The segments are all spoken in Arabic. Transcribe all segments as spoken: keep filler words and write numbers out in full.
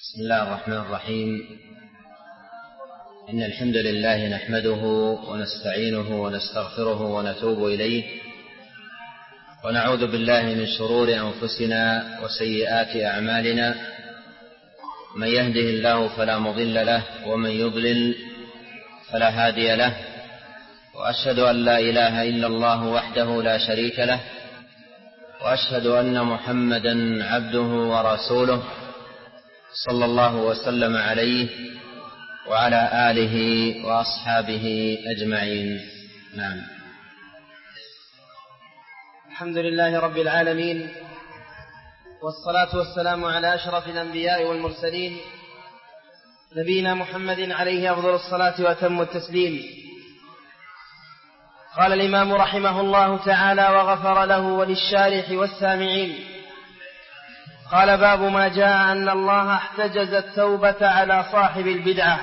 بسم الله الرحمن الرحيم. إن الحمد لله نحمده ونستعينه ونستغفره ونتوب إليه، ونعوذ بالله من شرور أنفسنا وسيئات أعمالنا. من يهده الله فلا مضل له، ومن يضلل فلا هادي له. وأشهد أن لا إله إلا الله وحده لا شريك له، وأشهد أن محمدا عبده ورسوله صلى الله وسلم عليه وعلى آله وأصحابه أجمعين. نعم. الحمد لله رب العالمين، والصلاة والسلام على أشرف الأنبياء والمرسلين، نبينا محمد عليه أفضل الصلاة وأتم التسليم. قال الإمام رحمه الله تعالى وغفر له وللشارح والسامعين: قال: باب ما جاء أن الله احتجز التوبة على صاحب البدعة.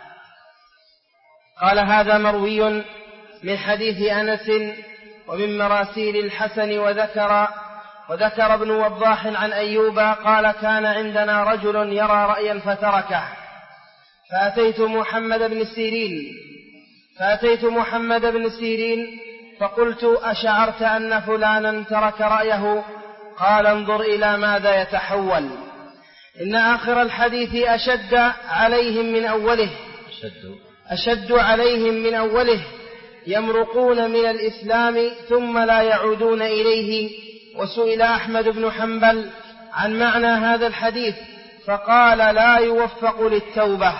قال: هذا مروي من حديث أنس ومن مراسيل الحسن، وذكر وذكر ابن وضاح عن أيوب قال: كان عندنا رجل يرى رأيا فتركه، فأتيت محمد بن سيرين فأتيت محمد بن سيرين فقلت: أشعرت أن فلانا ترك رأيه؟ قال: انظر إلى ماذا يتحول، إن آخر الحديث أشد عليهم من أوله أشد, أشد عليهم من أوله يمرقون من الإسلام ثم لا يعودون إليه. وسئل أحمد بن حنبل عن معنى هذا الحديث فقال: لا يوفق للتوبة.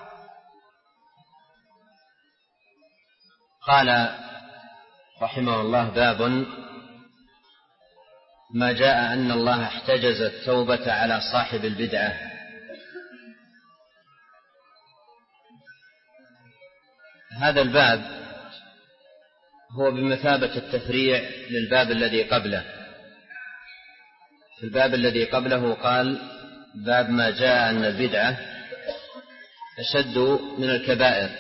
قال رحمه الله: باب ما جاء أن الله احتجز التوبة على صاحب البدعة. هذا الباب هو بمثابة التفريع للباب الذي قبله. في الباب الذي قبله قال: باب ما جاء أن البدعة أشد من الكبائر،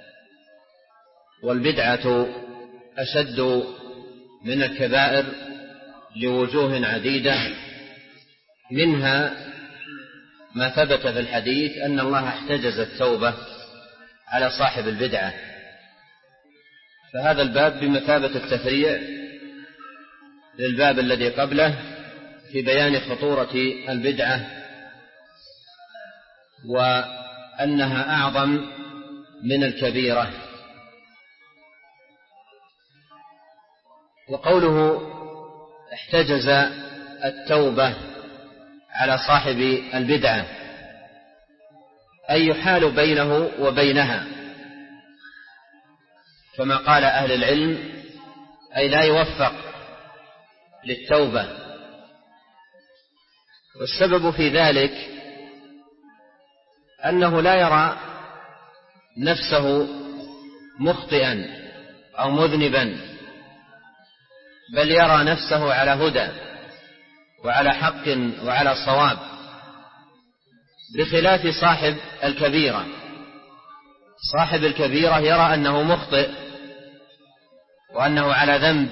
والبدعة أشد من الكبائر لوجوه عديدة، منها ما ثبت في الحديث أن الله احتجز التوبة على صاحب البدعة. فهذا الباب بمثابة التفريع للباب الذي قبله في بيان خطورة البدعة وأنها أعظم من الكبيرة. وقوله احتجز التوبة على صاحب البدعة أي يحال بينه وبينها، كما قال أهل العلم، أي لا يوفق للتوبة. والسبب في ذلك أنه لا يرى نفسه مخطئا أو مذنبا، بل يرى نفسه على هدى وعلى حق وعلى صواب، بخلاف صاحب الكبيرة. صاحب الكبيرة يرى أنه مخطئ وأنه على ذنب،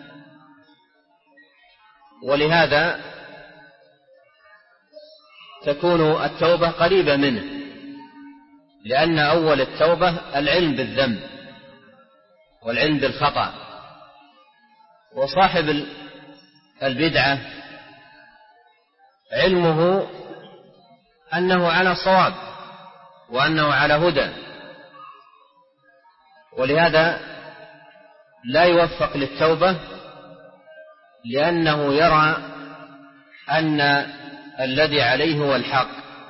ولهذا تكون التوبة قريبة منه، لأن أول التوبة العلم بالذنب والعلم بالخطأ. وصاحب البدعة علمه أنه على صواب وأنه على هدى، ولهذا لا يوفق للتوبة، لأنه يرى أن الذي عليه هو الحق.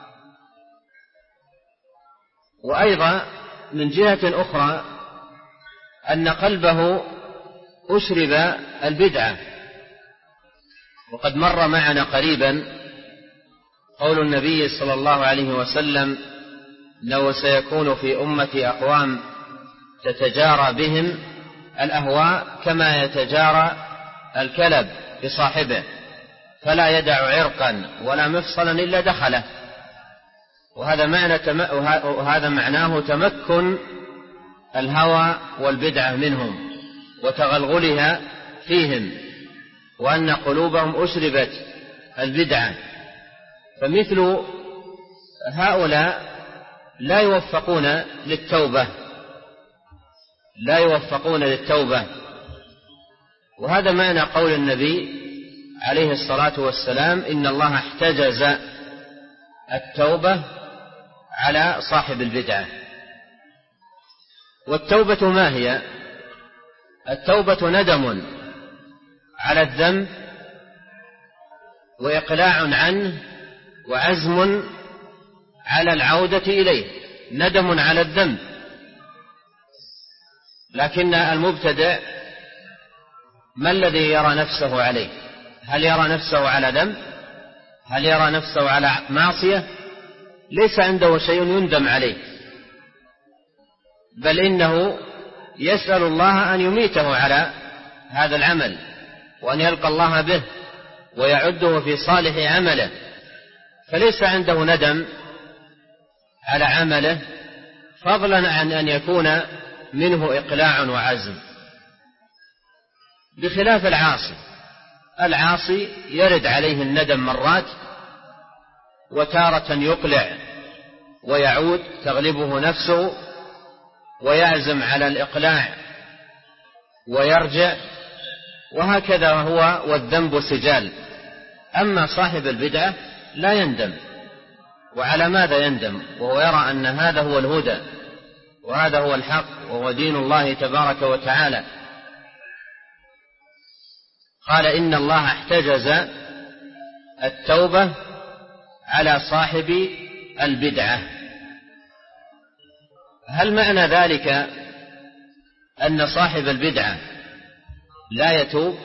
وأيضا من جهة أخرى أن قلبه أشرب البدعة. وقد مر معنا قريبا قول النبي صلى الله عليه وسلم: لو سيكون في أمتي أقوام تتجارى بهم الأهواء كما يتجارى الكلب بصاحبه، فلا يدع عرقا ولا مفصلا إلا دخله. وهذا معنى تم... وهذا معناه تمكن الهوى والبدعة منهم وتغلغلها فيهم، وأن قلوبهم أشربت البدعة. فمثل هؤلاء لا يوفقون للتوبة لا يوفقون للتوبة وهذا معنى قول النبي عليه الصلاة والسلام: إن الله احتجز التوبة على صاحب البدعة. والتوبة ما هي؟ التوبة ندم على الذنب وإقلاع عنه وعزم على العودة إليه. ندم على الذنب، لكن المبتدع ما الذي يرى نفسه عليه؟ هل يرى نفسه على ذنب؟ هل يرى نفسه على معصية؟ ليس عنده شيء يندم عليه، بل إنه يسأل الله أن يميته على هذا العمل وأن يلقى الله به ويعده في صالح عمله، فليس عنده ندم على عمله، فضلا عن أن يكون منه إقلاع وعزم، بخلاف العاصي. العاصي يرد عليه الندم مرات، وتارة يقلع ويعود تغلبه نفسه ويعزم على الإقلاع ويرجع، وهكذا هو والذنب سجال. أما صاحب البدعة لا يندم. وعلى ماذا يندم وهو يرى أن هذا هو الهدى وهذا هو الحق وهو دين الله تبارك وتعالى؟ قال: إن الله احتجز التوبة على صاحب البدعة. هل معنى ذلك أن صاحب البدعة لا يتوب؟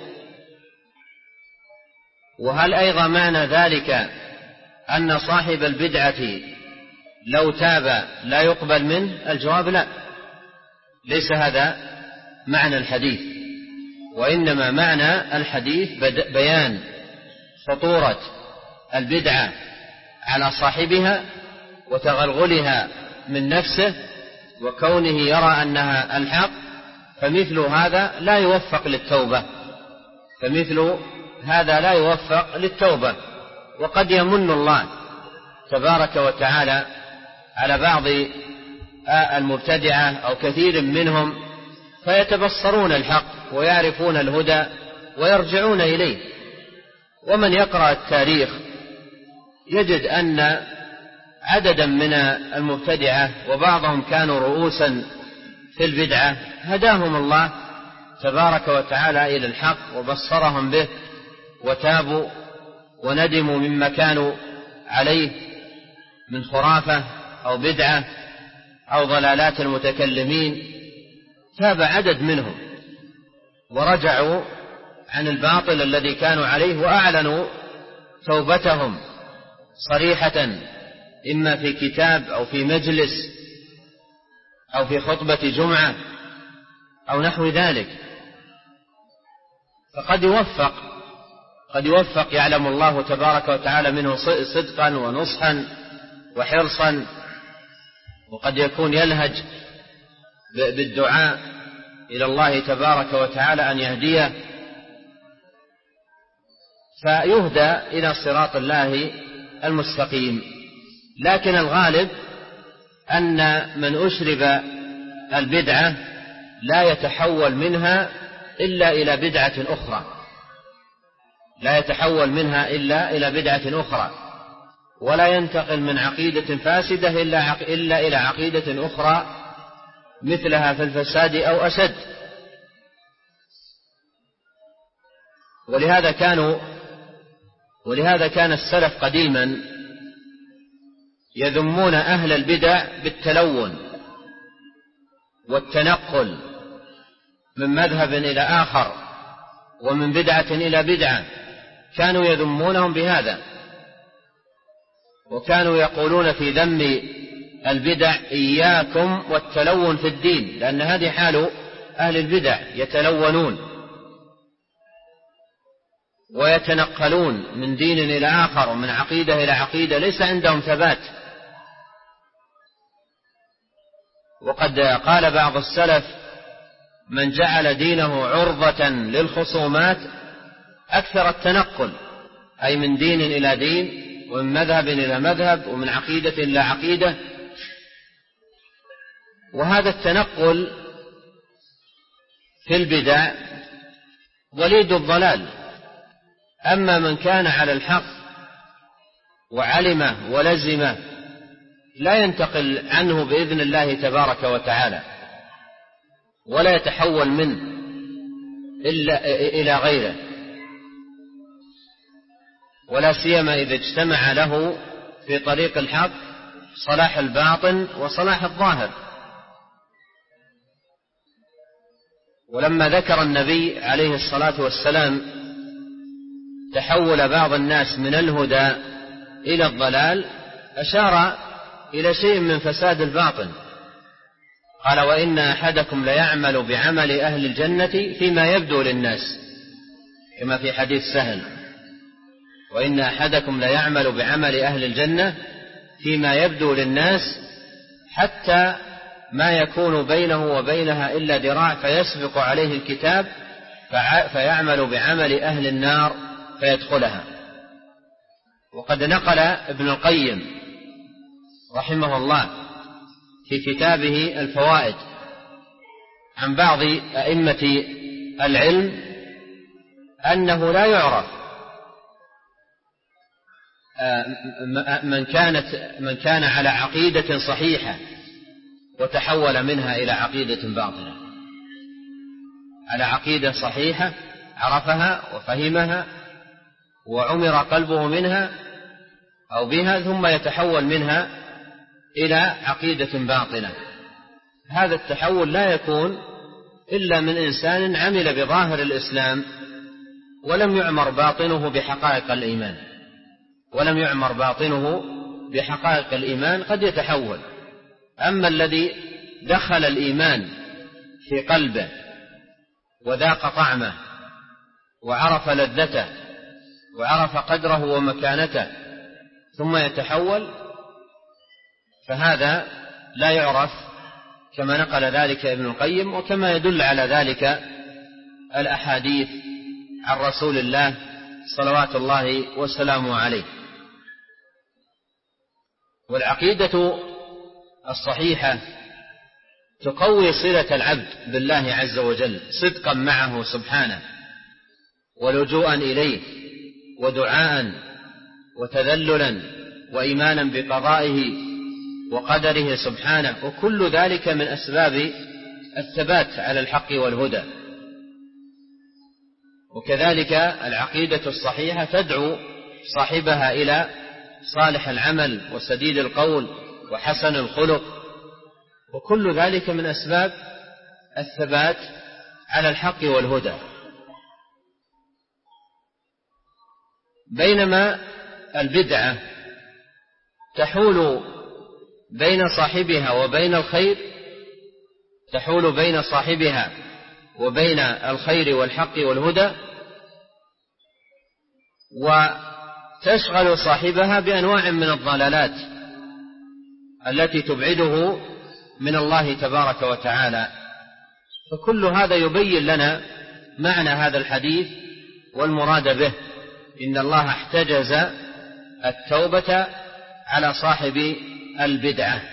وهل أيضا معنى ذلك أن صاحب البدعة لو تاب لا يقبل منه؟ الجواب لا، ليس هذا معنى الحديث، وإنما معنى الحديث بيان خطورة البدعة على صاحبها وتغلغلها من نفسه وكونه يرى أنها الحق، فمثل هذا لا يوفق للتوبة فمثل هذا لا يوفق للتوبة وقد يمن الله تبارك وتعالى على بعض المبتدعة أو كثير منهم فيتبصرون الحق ويعرفون الهدى ويرجعون إليه. ومن يقرأ التاريخ يجد أن عددا من المبتدعة وبعضهم كانوا رؤوسا في البدعة هداهم الله تبارك وتعالى إلى الحق وبصرهم به وتابوا وندموا مما كانوا عليه من خرافة أو بدعة أو ضلالات المتكلمين. تاب عدد منهم ورجعوا عن الباطل الذي كانوا عليه وأعلنوا توبتهم صريحة، إما في كتاب أو في مجلس أو في خطبة جمعة أو نحو ذلك. فقد يوفق قد يوفق يعلم الله تبارك وتعالى منه صدقا ونصحا وحرصا، وقد يكون يلهج بالدعاء إلى الله تبارك وتعالى أن يهديه فيهدى إلى صراط الله المستقيم. لكن الغالب أن من أشرب البدعة لا يتحول منها إلا إلى بدعة أخرى لا يتحول منها إلا إلى بدعة أخرى ولا ينتقل من عقيدة فاسدة إلا إلى عقيدة أخرى مثلها في الفساد أو أشد. ولهذا كانوا ولهذا كان السلف قديما يذمون أهل البدع بالتلون والتنقل من مذهب إلى آخر ومن بدعة إلى بدعة، كانوا يذمونهم بهذا، وكانوا يقولون في ذم البدع: إياكم والتلون في الدين، لأن هذه حال أهل البدع، يتلونون ويتنقلون من دين إلى آخر ومن عقيدة إلى عقيدة، ليس عندهم ثبات. وقد قال بعض السلف: من جعل دينه عرضة للخصومات أكثر التنقل، أي من دين إلى دين ومن مذهب إلى مذهب ومن عقيدة إلى عقيدة. وهذا التنقل في البدع وليد الضلال. أما من كان على الحق وعلمه ولزمه لا ينتقل عنه بإذن الله تبارك وتعالى ولا يتحول منه إلا إلى غيره، ولا سيما إذا اجتمع له في طريق الحق صلاح الباطن وصلاح الظاهر. ولما ذكر النبي عليه الصلاة والسلام تحول بعض الناس من الهدى إلى الضلال أشار إلى شيء من فساد الباطن. قال: وإن أحدكم ليعمل بعمل أهل الجنة فيما يبدو للناس، كما في حديث سهل: وإن أحدكم ليعمل بعمل أهل الجنة فيما يبدو للناس حتى ما يكون بينه وبينها إلا ذراع فيسبق عليه الكتاب فيعمل بعمل أهل النار فيدخلها. وقد نقل ابن القيم رحمه الله في كتابه الفوائد عن بعض أئمة العلم أنه لا يعرف من كانت من كان على عقيدة صحيحة وتحول منها إلى عقيدة باطلة، على عقيدة صحيحة عرفها وفهمها وعمر قلبه منها أو بها ثم يتحول منها إلى عقيدة باطلة. هذا التحول لا يكون إلا من إنسان عمل بظاهر الإسلام ولم يعمر باطنه بحقائق الإيمان ولم يعمر باطنه بحقائق الإيمان قد يتحول. أما الذي دخل الإيمان في قلبه وذاق طعمه وعرف لذته وعرف قدره ومكانته ثم يتحول، فهذا لا يعرف، كما نقل ذلك ابن القيم وكما يدل على ذلك الأحاديث عن رسول الله صلوات الله وسلامه عليه. والعقيدة الصحيحة تقوي صلة العبد بالله عز وجل صدقا معه سبحانه ولجوءا إليه ودعاء وتذللا وإيمانا بقضائه وقدره سبحانه، وكل ذلك من أسباب الثبات على الحق والهدى. وكذلك العقيدة الصحيحة تدعو صاحبها إلى صالح العمل وسديد القول وحسن الخلق، وكل ذلك من أسباب الثبات على الحق والهدى. بينما البدعة تحول بين صاحبها وبين الخير تحول بين صاحبها وبين الخير والحق والهدى، وتشغل صاحبها بأنواع من الضلالات التي تبعده من الله تبارك وتعالى. فكل هذا يبين لنا معنى هذا الحديث والمراد به: إن الله احتجز التوبة على صاحب البدعة.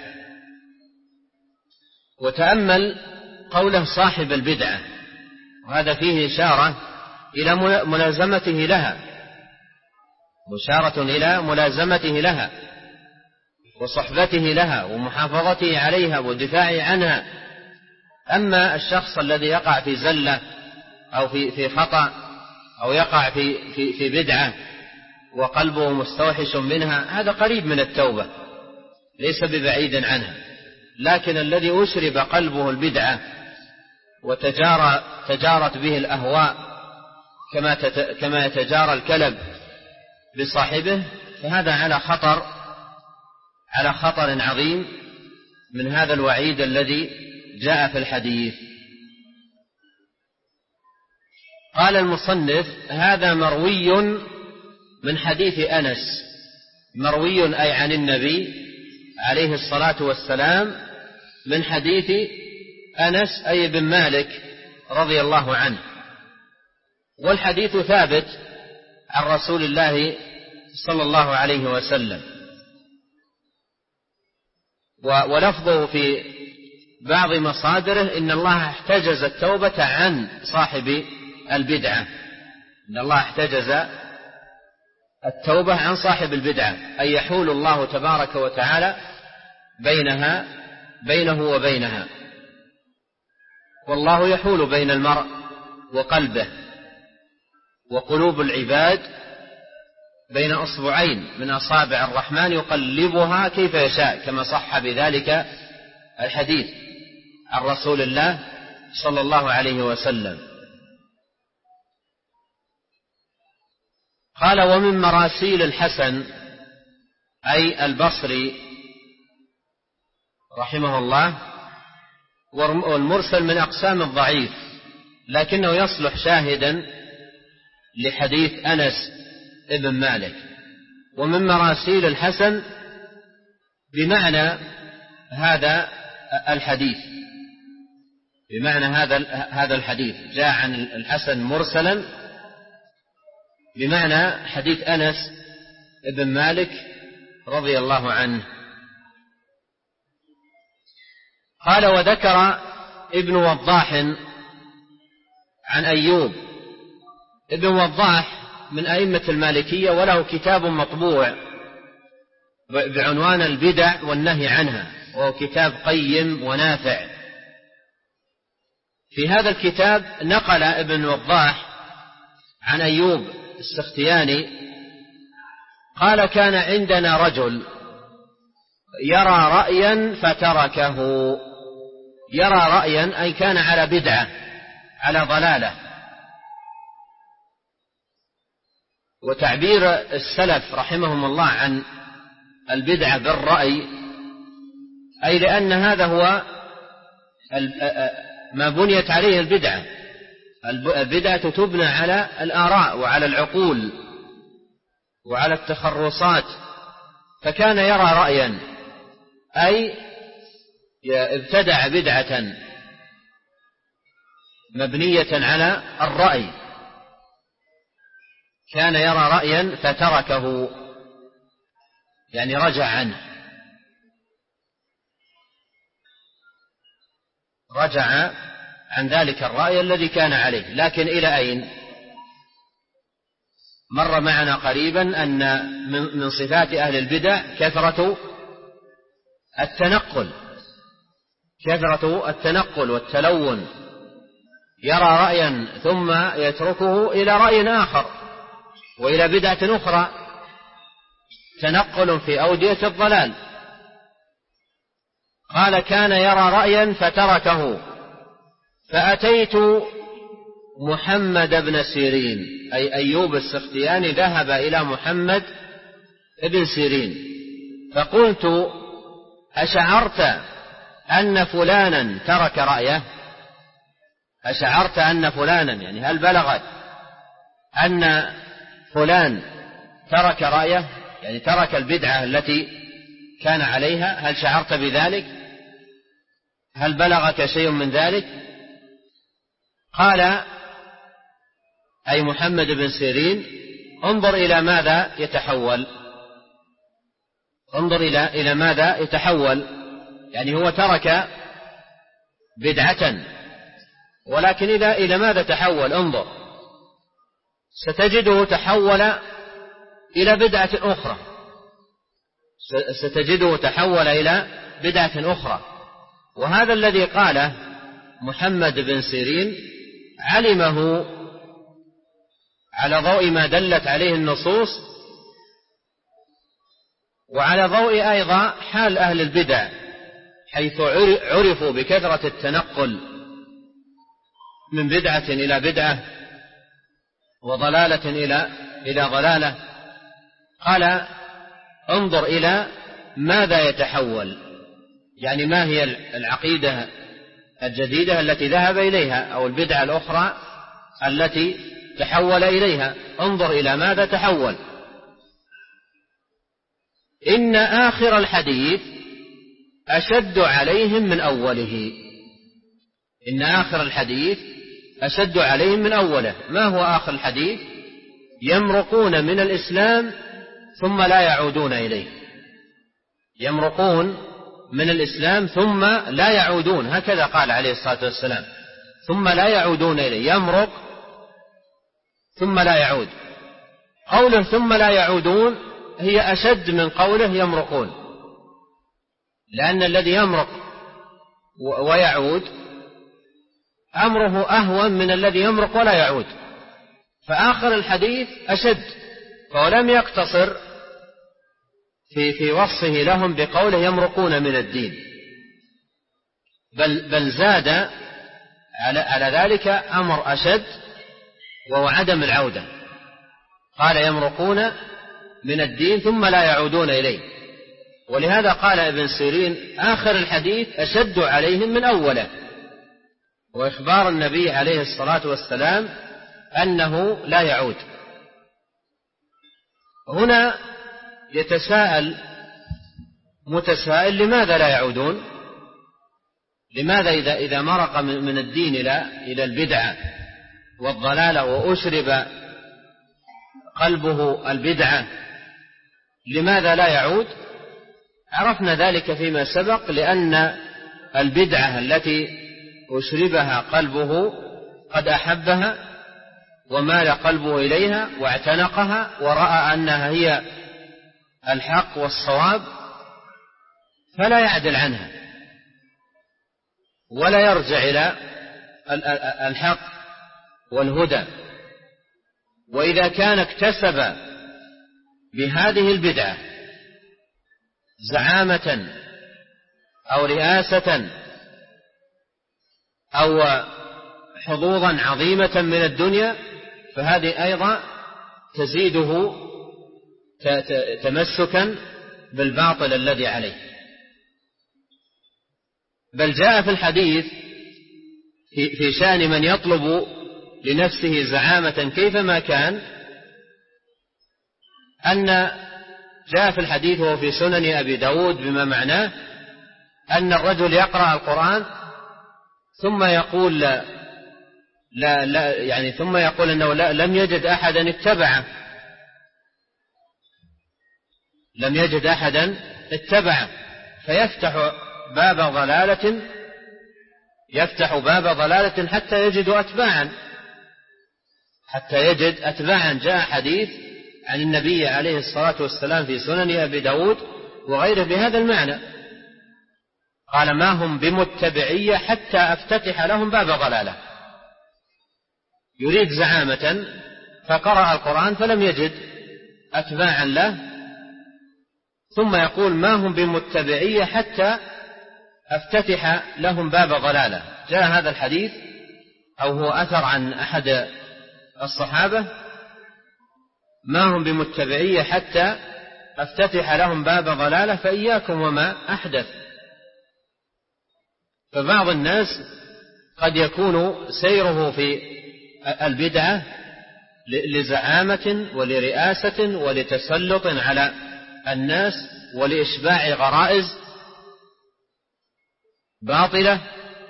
وتأمل قوله صاحب البدعة، وهذا فيه إشارة إلى ملازمته لها، مشارة إلى ملازمته لها وصحبته لها ومحافظته عليها والدفاع عنها. أما الشخص الذي يقع في زلة أو في في خطأ أو يقع في في في بدعة وقلبه مستوحش منها، هذا قريب من التوبة ليس ببعيد عنها. لكن الذي أشرب قلبه البدعة وتجارى تجارت به الأهواء كما كما يتجارى الكلب بصاحبه، فهذا على خطر على خطر عظيم من هذا الوعيد الذي جاء في الحديث. قال المصنف: هذا مروي من حديث أنس، مروي أي عن النبي عليه الصلاة والسلام، من حديث أنس أي بن مالك رضي الله عنه. والحديث ثابت عن رسول الله صلى الله عليه وسلم. ولفظه في بعض مصادره إن الله احتجز التوبة عن صاحب البدعة، إن الله احتجز التوبة عن صاحب البدعة، أي يحول الله تبارك وتعالى بينها بينه وبينها، والله يحول بين المرء وقلبه، وقلوب العباد بين أصبعين من أصابع الرحمن يقلبها كيف يشاء، كما صح بذلك الحديث عن رسول الله صلى الله عليه وسلم. قال: ومن مراسيل الحسن أي البصري رحمه الله، والمرسل من أقسام الضعيف لكنه يصلح شاهدا لحديث أنس ابن مالك. ومن مراسيل الحسن بمعنى هذا الحديث، بمعنى هذا هذا الحديث جاء عن الحسن مرسلا بمعنى حديث أنس ابن مالك رضي الله عنه. قال: وذكر ابن وضاح عن أيوب. ابن وضاح من أئمة المالكية، وله كتاب مطبوع بعنوان البدع والنهي عنها، وهو كتاب قيم ونافع. في هذا الكتاب نقل ابن وضاح عن أيوب السختياني قال: كان عندنا رجل يرى رأيا فتركه. يرى رأيا أي كان على بدعة، على ضلالة. وتعبير السلف رحمهم الله عن البدعة بالرأي أي لأن هذا هو ما بنيت عليه البدعة. البدعة تبنى على الآراء وعلى العقول وعلى التخرصات. فكان يرى رأيا أي ابتدع بدعة مبنية على الرأي، كان يرى رأيا فتركه، يعني رجع عنه، رجع عن ذلك الرأي الذي كان عليه. لكن إلى أين؟ مر معنا قريبا أن من صفات أهل البدع كثرة التنقل، كثرة التنقل والتلون، يرى رأيا ثم يتركه إلى رأي آخر وإلى بدعة أخرى، تنقل في أودية الضلال. قال: كان يرى رأيا فتركه، فأتيت محمد بن سيرين، أي أيوب السختياني ذهب إلى محمد بن سيرين فقلت: أشعرت أن فلانا ترك رأيه؟ أشعرت أن فلانا، يعني هل بلغت أن فلان ترك رأيه، يعني ترك البدعة التي كان عليها؟ هل شعرت بذلك؟ هل بلغك شيء من ذلك؟ قال أي محمد بن سيرين: انظر إلى ماذا يتحول، انظر إلى إلى ماذا يتحول. يعني هو ترك بدعة، ولكن إذا إلى ماذا تحول؟ انظر، ستجده تحول إلى بدعة أخرى، ستجده تحول إلى بدعة أخرى. وهذا الذي قاله محمد بن سيرين علمه على ضوء ما دلت عليه النصوص، وعلى ضوء أيضا حال أهل البدع، حيث عرفوا بكثرة التنقل من بدعة إلى بدعة وضلالة إلى إلى ضلالة. قال: انظر إلى ماذا يتحول، يعني ما هي العقيدة الجديدة التي ذهب إليها، أو البدعة الأخرى التي تحول إليها، انظر إلى ماذا تحول. إن آخر الحديث أشد عليهم من أوله. إن آخر الحديث أشد عليهم من أوله. ما هو آخر الحديث؟ يمرقون من الإسلام ثم لا يعودون إليه، يمرقون من الإسلام ثم لا يعودون، هكذا قال عليه الصلاة والسلام، ثم لا يعودون إليه، يمرق ثم لا يعود. قوله ثم لا يعودون هي أشد من قوله يمرقون، لأن الذي يمرق ويعود أمره أهون من الذي يمرق ولا يعود، فآخر الحديث أشد، فلم يقتصر في في وصفه لهم بقوله يمرقون من الدين، بل بل زاد على على ذلك أمر أشد، وهو عدم العودة. قال يمرقون من الدين ثم لا يعودون إليه. ولهذا قال ابن سيرين آخر الحديث أشد عليهم من أوله، وإخبار النبي عليه الصلاة والسلام أنه لا يعود. هنا يتساءل متسائل لماذا لا يعودون؟ لماذا إذا إذا مرق من الدين إلى إلى البدعة والضلالة وأشرب قلبه البدعة لماذا لا يعود؟ عرفنا ذلك فيما سبق، لأن البدعة التي أشربها قلبه قد أحبها ومال قلبه إليها واعتنقها ورأى أنها هي الحق والصواب، فلا يعدل عنها ولا يرجع إلى الحق والهدى. وإذا كان اكتسب بهذه البدعة زعامة أو رئاسة أو حظوظا عظيمة من الدنيا، فهذه أيضا تزيده تمسكا بالباطل الذي عليه. بل جاء في الحديث في شأن من يطلب لنفسه زعامة كيفما كان، أن جاء في الحديث وهو في سنن أبي داود بما معناه أن الرجل يقرأ القرآن ثم يقول لا لا, لا يعني ثم يقول أنه لا لم يجد أحدا اتبعه لم يجد أحدا اتبعه فيفتح باب ضلالة يفتح باب ضلالة حتى يجد أتباعا حتى يجد أتباعا. جاء حديث عن النبي عليه الصلاة والسلام في سنن أبي داود وغيره بهذا المعنى، قال ما هم بمتبعية حتى أفتتح لهم باب ضلالة. يريد زعامة فقرأ القرآن فلم يجد أتباعا له، ثم يقول ما هم بمتبعية حتى أفتتح لهم باب ضلالة. جاء هذا الحديث أو هو أثر عن أحد الصحابة ما هم بمتبعية حتى أفتتح لهم باب ضلالة فإياكم وما أحدث. فبعض الناس قد يكون سيره في البدعة لزعامة ولرئاسة ولتسلط على الناس ولإشباع غرائز باطلة،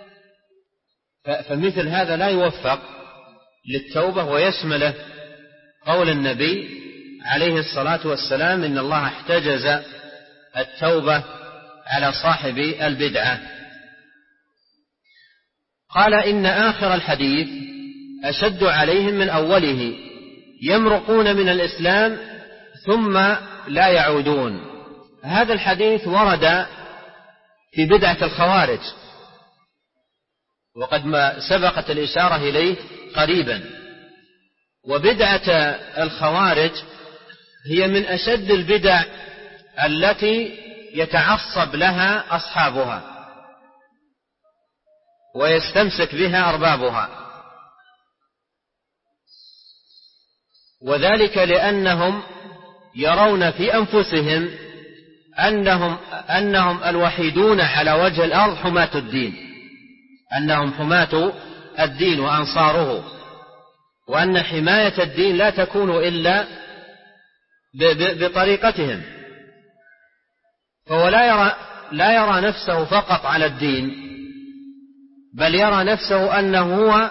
فمثل هذا لا يوفق للتوبة ويشمله قول النبي عليه الصلاة والسلام إن الله احتجز التوبة على صاحب البدعة. قال إن آخر الحديث أشد عليهم من أوله يمرقون من الإسلام ثم لا يعودون. هذا الحديث ورد في بدعة الخوارج وقد ما سبقت الإشارة إليه قريبا. وبدعة الخوارج هي من أشد البدع التي يتعصب لها أصحابها ويستمسك بها أربابها، وذلك لأنهم يرون في أنفسهم أنهم, أنهم الوحيدون على وجه الأرض حماة الدين، أنهم حماة الدين وأنصاره، وأن حماية الدين لا تكون إلا بطريقتهم. فهو لا يرى, لا يرى نفسه فقط على الدين، بل يرى نفسه أنه هو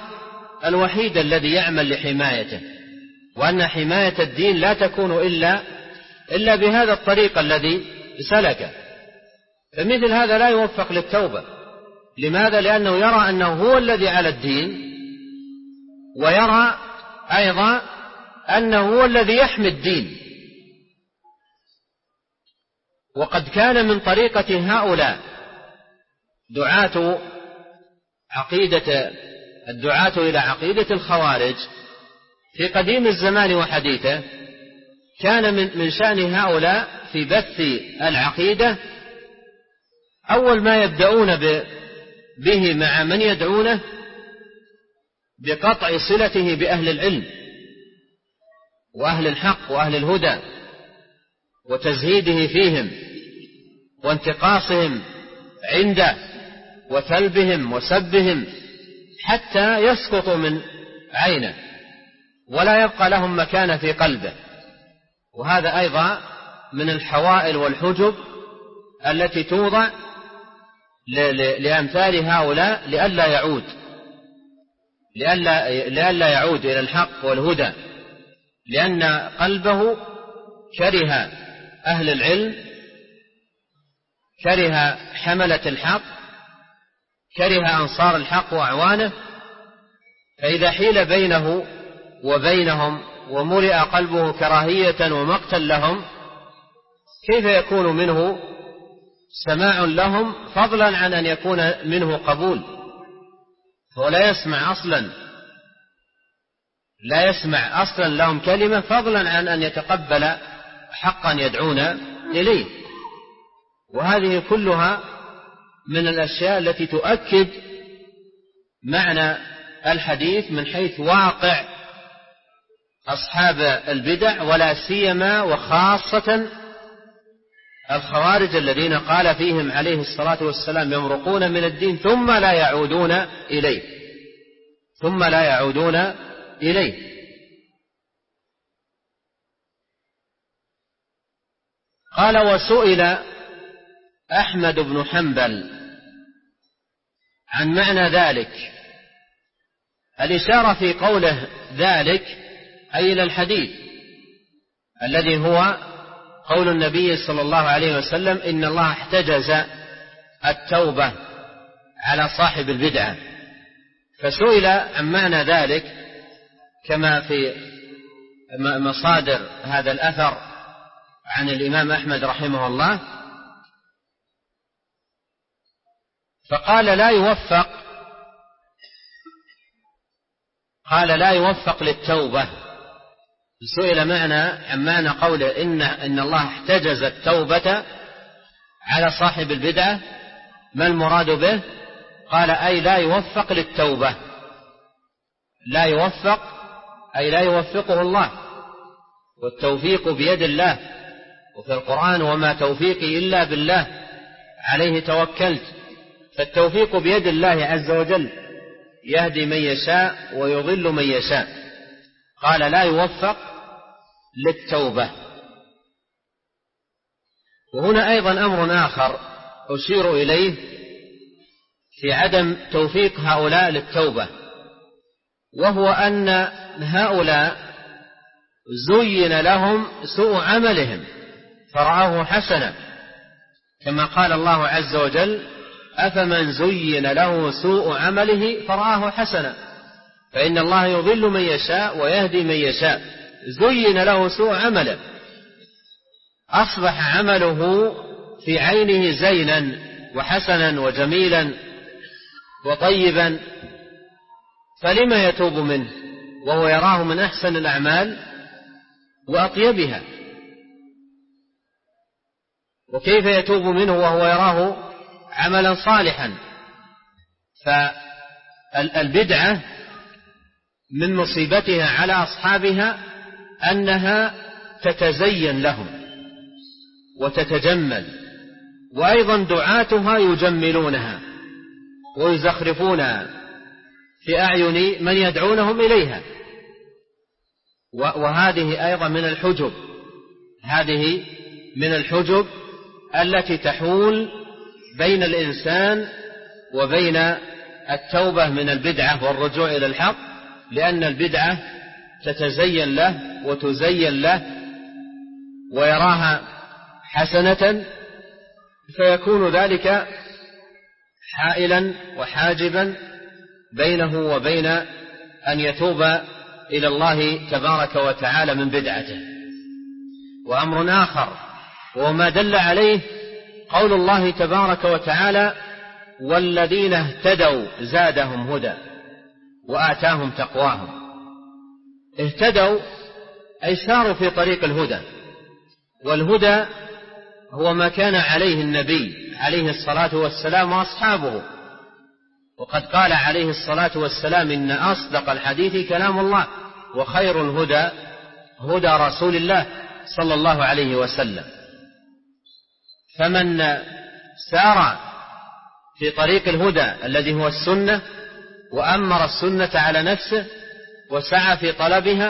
الوحيد الذي يعمل لحمايته، وأن حماية الدين لا تكون إلا إلا بهذا الطريق الذي سلكه، فمثل هذا لا يوفق للتوبة. لماذا؟ لأنه يرى أنه هو الذي على الدين، ويرى أيضا أنه هو الذي يحمي الدين. وقد كان من طريقة هؤلاء دعاة عقيدة الدعاة إلى عقيدة الخوارج في قديم الزمان وحديثه، كان من من شأن هؤلاء في بث العقيدة أول ما يبدأون به مع من يدعونه بقطع صلته بأهل العلم وأهل الحق وأهل الهدى، وتزهيده فيهم وانتقاصهم عنده وثلبهم وسبهم حتى يسقطوا من عينه ولا يبقى لهم مكان في قلبه. وهذا أيضا من الحوائل والحجب التي توضع لأمثال هؤلاء لئلا يعود لئلا لئلا يعود إلى الحق والهدى، لأن قلبه كره أهل العلم، كره حملة الحق، كره أنصار الحق وأعوانه. فإذا حيل بينه وبينهم وملئ قلبه كراهية ومقتا لهم، كيف يكون منه سماع لهم، فضلا عن أن يكون منه قبول؟ هو لا يسمع أصلا لا يسمع أصلا لهم كلمة، فضلا عن أن يتقبل حقا يدعون إليه. وهذه كلها من الأشياء التي تؤكد معنى الحديث من حيث واقع أصحاب البدع، ولا سيما وخاصة الخوارج الذين قال فيهم عليه الصلاة والسلام يمرقون من الدين ثم لا يعودون إليه ثم لا يعودون إليه. قال: وسئل أحمد بن حنبل عن معنى ذلك. الإشارة في قوله ذلك أي إلى الحديث الذي هو قول النبي صلى الله عليه وسلم: إن الله احتجز التوبة على صاحب البدعة. فسئل عن معنى ذلك كما في مصادر هذا الأثر عن الإمام أحمد رحمه الله، فقال لا يوفق قال لا يوفق للتوبة. سئل معنى عن معنى قوله إن, إن الله احتجز التوبة على صاحب البدعة، ما المراد به؟ قال: أي لا يوفق للتوبة. لا يوفق أي لا يوفقه الله، والتوفيق بيد الله. وفي القرآن: وما توفيقي إلا بالله عليه توكلت. فالتوفيق بيد الله عز وجل، يهدي من يشاء ويضل من يشاء. قال: لا يوفق للتوبة. وهنا أيضا أمر آخر أشير إليه في عدم توفيق هؤلاء للتوبة، وهو أن هؤلاء زين لهم سوء عملهم فرآه حسنا، كما قال الله عز وجل: أفمن زين له سوء عمله فرآه حسنا فإن الله يضل من يشاء ويهدي من يشاء. زين له سوء عمله، أصبح عمله في عينه زينا وحسنا وجميلا وطيبا، فلما يتوب منه وهو يراه من أحسن الأعمال وأطيبها؟ وكيف يتوب منه وهو يراه عملا صالحا؟ فالبدعة من مصيبتها على أصحابها أنها تتزين لهم وتتجمل، وأيضا دعاتها يجملونها ويزخرفونها في أعين من يدعونهم إليها. وهذه أيضا من الحجب هذه من الحجب التي تحول بين الإنسان وبين التوبة من البدعة والرجوع إلى الحق، لأن البدعة تتزين له وتزين له ويراها حسنة فيكون ذلك حائلا وحاجبا بينه وبين أن يتوب إلى الله تبارك وتعالى من بدعته. وأمر آخر وما دل عليه قول الله تبارك وتعالى والذين اهتدوا زادهم هدى وآتاهم تقواهم. اهتدوا أي ساروا في طريق الهدى، والهدى هو ما كان عليه النبي عليه الصلاة والسلام وأصحابه. وقد قال عليه الصلاة والسلام إن أصدق الحديث كلام الله وخير الهدى هدى رسول الله صلى الله عليه وسلم. فمن سار في طريق الهدى الذي هو السنة وأمر السنة على نفسه وسعى في طلبها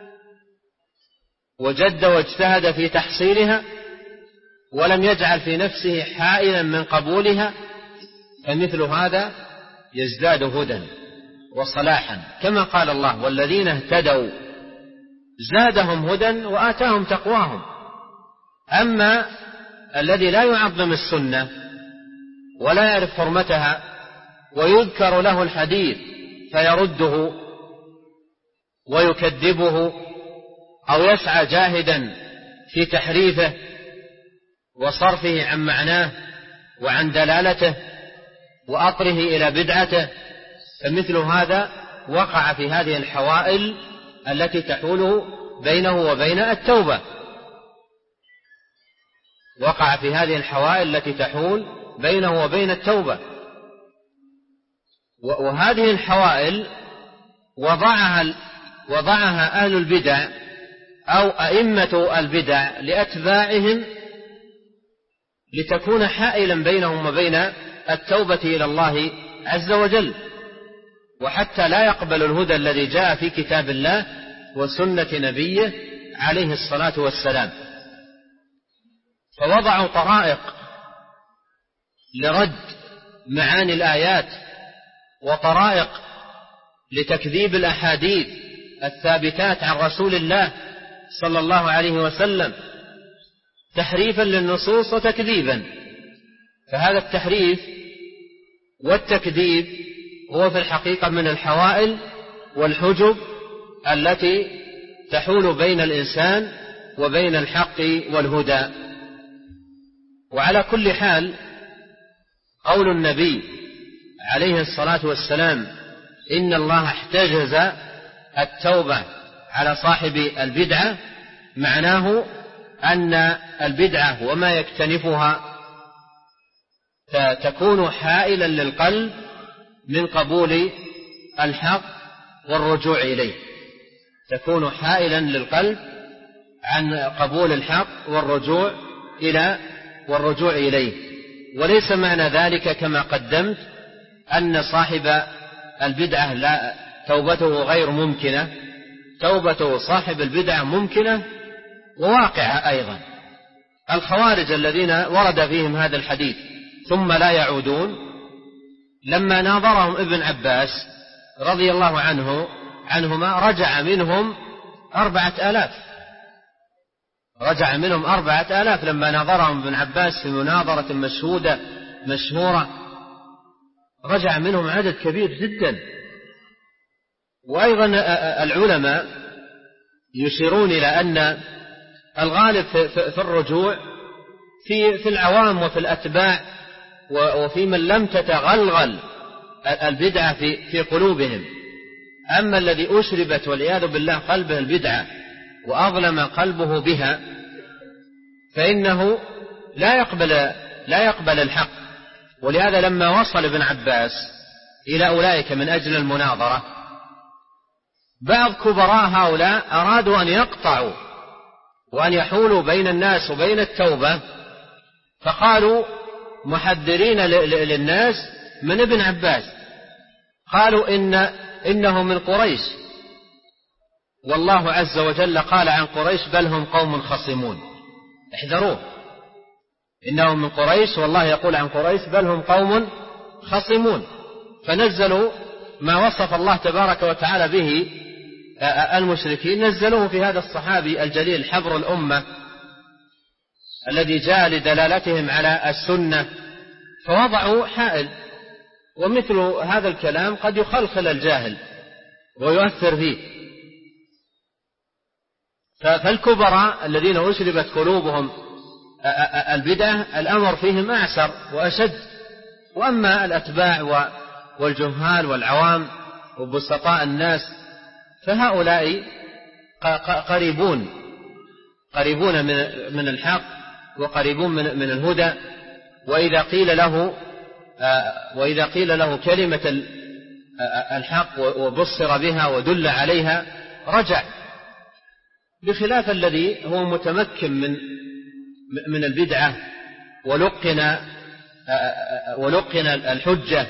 وجد واجتهد في تحصيلها ولم يجعل في نفسه حائلا من قبولها، فمثل هذا يزداد هدى وصلاحا، كما قال الله والذين اهتدوا زادهم هدى وآتاهم تقواهم. أما الذي لا يعظم السنة ولا يعرف حرمتها ويذكر له الحديث فيرده ويكذبه أو يسعى جاهدا في تحريفه وصرفه عن معناه وعن دلالته وأطره إلى بدعته، فمثل هذا وقع في هذه الحوائل التي تحول بينه وبين التوبة وقع في هذه الحوائل التي تحول بينه وبين التوبة. وهذه الحوائل وضعها وضعها أهل البدع أو أئمة البدع لأتباعهم لتكون حائلا بينهم وبين التوبة إلى الله عز وجل، وحتى لا يقبل الهدى الذي جاء في كتاب الله وسنة نبيه عليه الصلاة والسلام. فوضعوا طرائق لرد معاني الآيات وطرائق لتكذيب الأحاديث الثابتات عن رسول الله صلى الله عليه وسلم تحريفا للنصوص وتكذيبا. فهذا التحريف والتكذيب هو في الحقيقة من الحوائل والحجب التي تحول بين الإنسان وبين الحق والهدى. وعلى كل حال قول النبي عليه الصلاة والسلام إن الله احتجز التوبة على صاحب البدعة معناه أن البدعة وما يكتنفها تكون حائلا للقلب من قبول الحق والرجوع إليه، تكون حائلا للقلب عن قبول الحق والرجوع إلى والرجوع إليه. وليس معنى ذلك كما قدمت أن صاحب البدعة لا توبته غير ممكنة، توبة صاحب البدعة ممكنة وواقعة أيضا. الخوارج الذين ورد فيهم هذا الحديث ثم لا يعودون لما ناظرهم ابن عباس رضي الله عنه عنهما رجع منهم أربعة آلاف رجع منهم أربعة آلاف لما ناظرهم ابن عباس في مناظرة مشهودة مشهورة، رجع منهم عدد كبير جدا. وأيضا العلماء يشيرون إلى أن الغالب في الرجوع في في العوام وفي الأتباع وفي من لم تتغلغل البدعة في في قلوبهم. أما الذي أشربت والعياذ بالله قلبه البدعة وأظلم قلبه بها فإنه لا يقبل لا يقبل الحق. ولهذا لما وصل ابن عباس إلى أولئك من أجل المناظرة بعض كبراء هؤلاء أرادوا أن يقطعوا وأن يحولوا بين الناس وبين التوبة، فقالوا محذرين للناس من ابن عباس، قالوا إن إنه من قريش، والله عز وجل قال عن قريش بل هم قوم خصمون، احذروه، إنه من قريش والله يقول عن قريش بل هم قوم خصمون. فنزلوا ما وصف الله تبارك وتعالى به المشركين، نزلوه في هذا الصحابي الجليل حبر الأمة الذي جاء لدلالتهم على السنة، فوضعوا حائل. ومثل هذا الكلام قد يخلخل الجاهل ويؤثر فيه. فالكبراء الذين أشربت قلوبهم البدعة الأمر فيهم أعسر وأشد. وأما الأتباع والجهال والعوام وبسطاء الناس فهؤلاء قريبون قريبون من الحق وقريبون من الهدى. وإذا قيل له وإذا قيل له كلمة الحق وبصر بها ودل عليها رجع، بخلاف الذي هو متمكن من من البدعة ولقن ولقن الحجة.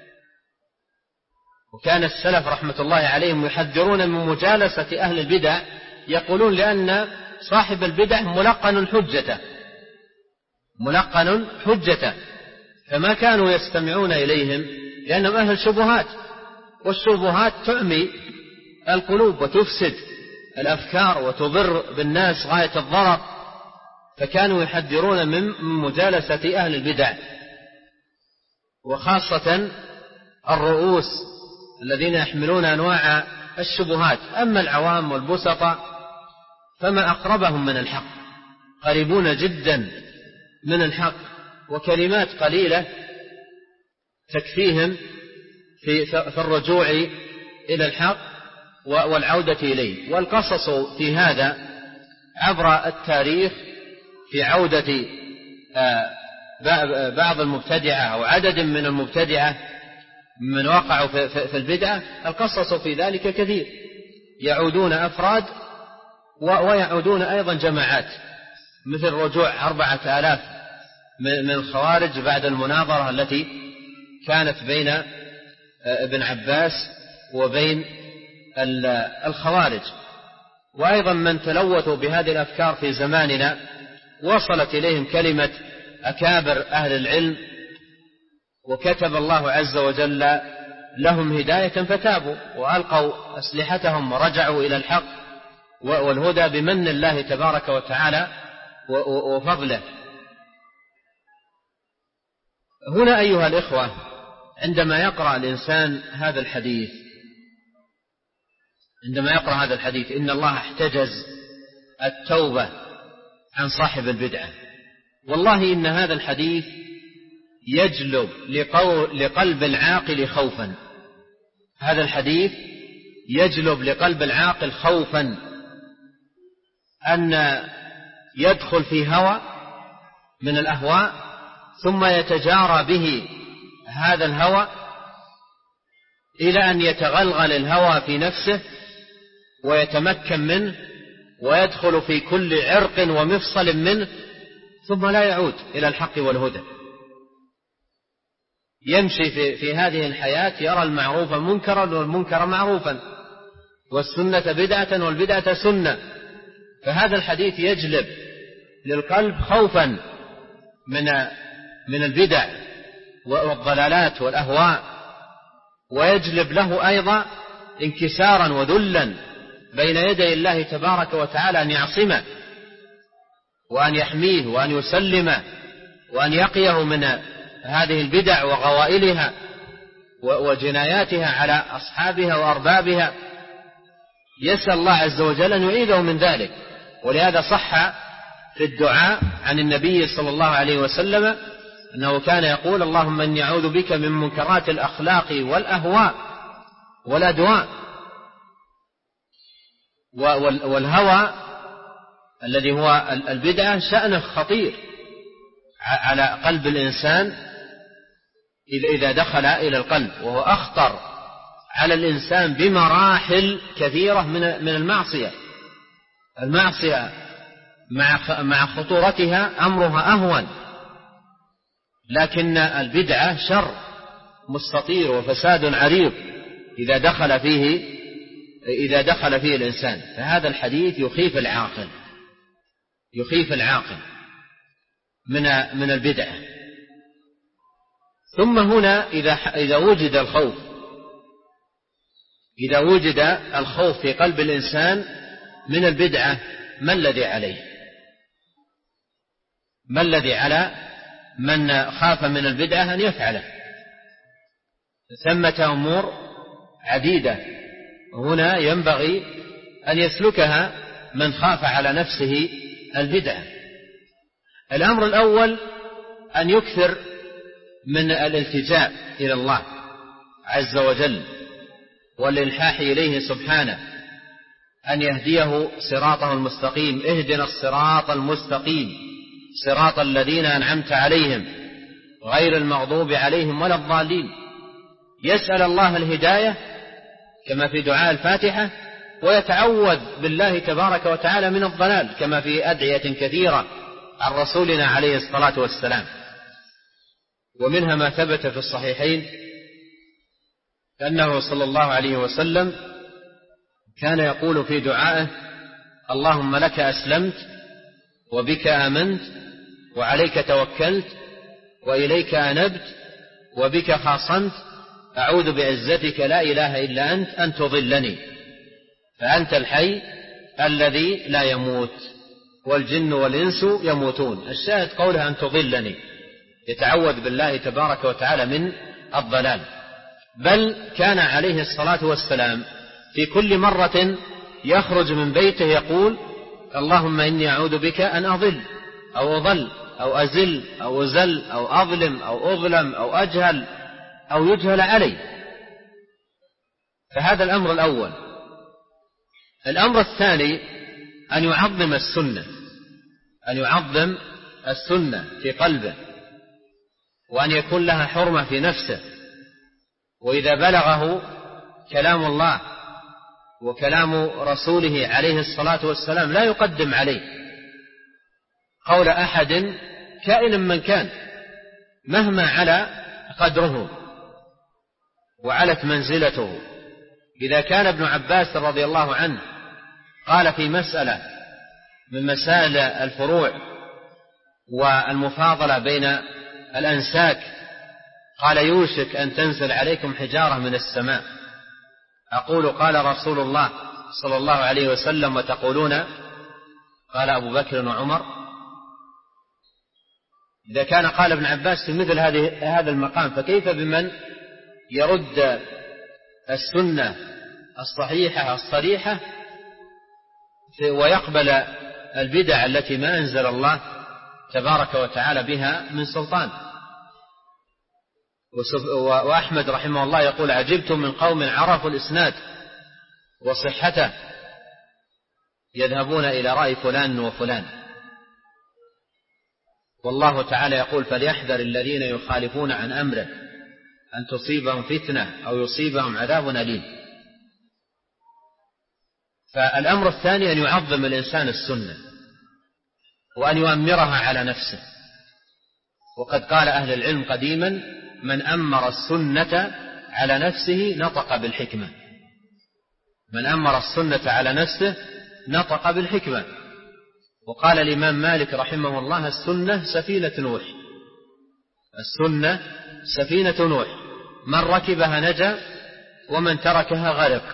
وكان السلف رحمة الله عليهم يحذرون من مجالسة أهل البدع، يقولون لأن صاحب البدع ملقن حجته ملقن حجته فما كانوا يستمعون إليهم لأنهم أهل شبهات، والشبهات تعمي القلوب وتفسد الأفكار وتضر بالناس غاية الضرر، فكانوا يحذرون من مجالسة أهل البدع، وخاصة الرؤوس الذين يحملون أنواع الشبهات. أما العوام والبسطة فما أقربهم من الحق، قريبون جدا من الحق، وكلمات قليلة تكفيهم في في الرجوع إلى الحق والعودة إليه. والقصص في هذا عبر التاريخ في عودة بعض المبتدعة أو عدد من المبتدعة من وقعوا في البدعة، القصص في ذلك كثير، يعودون أفراد ويعودون أيضا جماعات، مثل رجوع أربعة آلاف من الخوارج بعد المناظرة التي كانت بين ابن عباس وبين الخوارج. وأيضا من تلوثوا بهذه الأفكار في زماننا وصلت إليهم كلمة أكابر أهل العلم، وكتب الله عز وجل لهم هداية فتابوا وألقوا أسلحتهم ورجعوا إلى الحق والهدى بمن الله تبارك وتعالى وفضله. هنا أيها الإخوة، عندما يقرأ الإنسان هذا الحديث عندما يقرأ هذا الحديث إن الله احتجز التوبة عن صاحب البدعة، والله إن هذا الحديث يجلب لقلب العاقل خوفا. هذا الحديث يجلب لقلب العاقل خوفا أن يدخل في هوى من الأهواء ثم يتجارى به هذا الهوى إلى أن يتغلغل الهوى في نفسه ويتمكن منه ويدخل في كل عرق ومفصل منه ثم لا يعود إلى الحق والهدى. يمشي في, في هذه الحياة يرى المعروف منكرا والمنكر معروفا والسنة بدعة والبدعة سنة. فهذا الحديث يجلب للقلب خوفا من من البدع والضلالات والأهواء، ويجلب له أيضا انكسارا وذلا بين يدي الله تبارك وتعالى أن يعصمه وأن يحميه وأن يسلمه وأن يقيه من هذه البدع وغوائلها وجناياتها على أصحابها وأربابها. يسأل الله عز وجل أن يعيذه من ذلك. ولهذا صح في الدعاء عن النبي صلى الله عليه وسلم أنه كان يقول اللهم إني أعوذ بك من منكرات الأخلاق والأهواء والأدواء. والهوى الذي هو البدعة شأنه خطير على قلب الإنسان إذا دخل إلى القلب، وهو أخطر على الإنسان بمراحل كثيرة من المعصية. المعصية مع خطورتها أمرها أهون، لكن البدعة شر مستطير وفساد عريض إذا دخل فيه إذا دخل فيه الإنسان. فهذا الحديث يخيف العاقل يخيف العاقل من من البدعة. ثم هنا إذا إذا وجد الخوف إذا وجد الخوف في قلب الإنسان من البدعة، ما الذي عليه؟ ما الذي على من خاف من البدعة أن يفعله؟ ثمة أمور عديدة هنا ينبغي أن يسلكها من خاف على نفسه البدعة. الأمر الأول أن يكثر من الالتجاء إلى الله عز وجل والإلحاح إليه سبحانه أن يهديه صراطه المستقيم. اهدنا الصراط المستقيم صراط الذين أنعمت عليهم غير المغضوب عليهم ولا الضالين. يسأل الله الهداية كما في دعاء الفاتحة، ويتعوذ بالله تبارك وتعالى من الضلال كما في أدعية كثيرة عن رسولنا عليه الصلاة والسلام. ومنها ما ثبت في الصحيحين أنه صلى الله عليه وسلم كان يقول في دعائه: اللهم لك أسلمت وبك آمنت وعليك توكلت وإليك أنبت وبك خاصمت أعوذ بعزتك لا إله إلا أنت أن تضلني فأنت الحي الذي لا يموت والجن والإنس يموتون. الشاهد قولها أن تضلني، يتعوذ بالله تبارك وتعالى من الضلال. بل كان عليه الصلاة والسلام في كل مرة يخرج من بيته يقول: اللهم إني أعوذ بك أن أضل أو أضل أو أزل أو أزل أو أظلم أو أظلم أو أجهل أو يجهل علي. فهذا الأمر الأول. الأمر الثاني أن يعظم السنة، أن يعظم السنة في قلبه، وأن يكون لها حرمة في نفسه. وإذا بلغه كلام الله وكلام رسوله عليه الصلاة والسلام لا يقدم عليه قول أحد كائن من كان مهما على قدره وعلت منزلته. إذا كان ابن عباس رضي الله عنه قال في مسألة من مسائل الفروع والمفاضلة بين الأنساك قال: يوشك أن تنزل عليكم حجارة من السماء. أقول: قال رسول الله صلى الله عليه وسلم وتقولون قال أبو بكر وعمر. إذا كان قال ابن عباس في مثل هذه هذا المقام، فكيف بمن يرد السنة الصحيحة الصريحة ويقبل البدع التي ما أنزل الله تبارك وتعالى بها من سلطان؟ وأحمد رحمه الله يقول: عجبت من قوم عرفوا الإسناد وصحته يذهبون إلى رأي فلان وفلان. والله تعالى يقول: فليحذر الذين يخالفون عن أمره أن تصيبهم فتنة أو يصيبهم عذاب أليم. فالأمر الثاني أن يعظم الإنسان السنة وأن يؤمرها على نفسه. وقد قال أهل العلم قديما: من أمر السنة على نفسه نطق بالحكمة. من أمر السنة على نفسه نطق بالحكمة. وقال الإمام مالك رحمه الله: السنة سفينة نوح. السنة سفينة نوح، من ركبها نجا ومن تركها غرق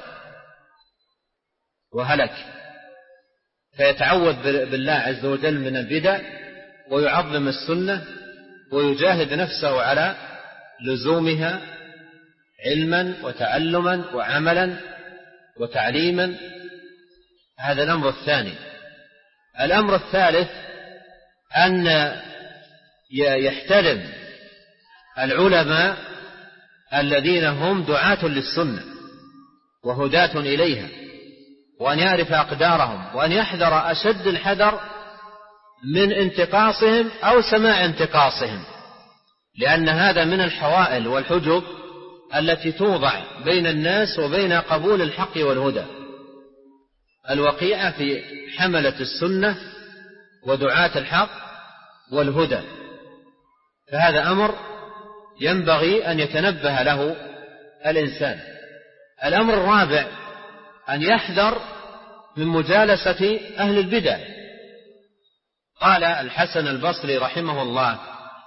وهلك. فيتعوذ بالله عز وجل من البدع ويعظم السنة ويجاهد نفسه على لزومها علما وتعلما وعملا وتعليما. هذا الأمر الثاني. الأمر الثالث أن يحترم العلماء الذين هم دعاة للسنة وهداة إليها، وأن يعرف أقدارهم، وأن يحذر أشد الحذر من انتقاصهم أو سماع انتقاصهم، لأن هذا من الحوائل والحجب التي توضع بين الناس وبين قبول الحق والهدى. الوقيعة في حملة السنة ودعاة الحق والهدى. فهذا أمر ينبغي أن يتنبه له الإنسان. الأمر الرابع أن يحذر من مجالسة أهل البدع. قال الحسن البصري رحمه الله: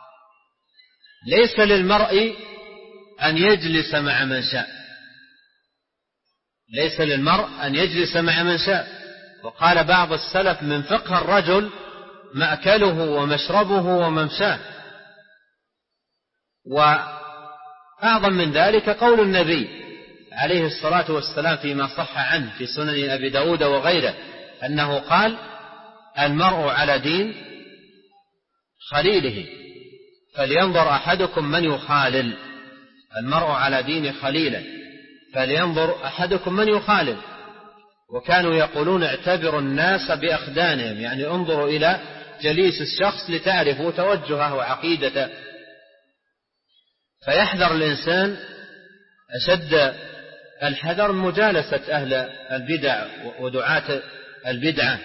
ليس للمرء أن يجلس مع من شاء. ليس للمرء أن يجلس مع من شاء. وقال بعض السلف: من فقه الرجل مأكله ومشربه وممشاه. وأعظم من ذلك قول النبي عليه الصلاة والسلام فيما صح عنه في سنن أبي داود وغيره أنه قال: المرء على دين خليله فلينظر أحدكم من يخالل. المرء على دين خليله فلينظر أحدكم من يخالل. وكانوا يقولون: اعتبروا الناس بأخدانهم، يعني انظروا إلى جليس الشخص لتعرفوا توجهه وعقيدته. فيحذر الإنسان أشد الحذر من مجالسة أهل البدع ودعاة البدعة.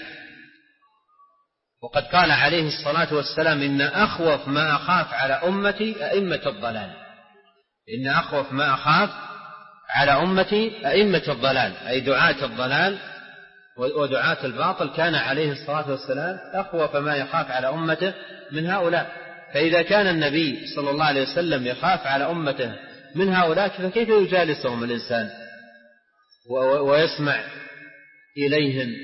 وقد قال عليه الصلاة والسلام: إن أخوف ما أخاف على أمتي أئمة الضلال. إن أخوف ما أخاف على أمتي أئمة الضلال، أي دعاة الضلال ودعاة الباطل. كان عليه الصلاة والسلام أخوف ما يخاف على أمته من هؤلاء. فإذا كان النبي صلى الله عليه وسلم يخاف على أمته من هؤلاء، فكيف يجالسهم الإنسان ويسمع إليهم؟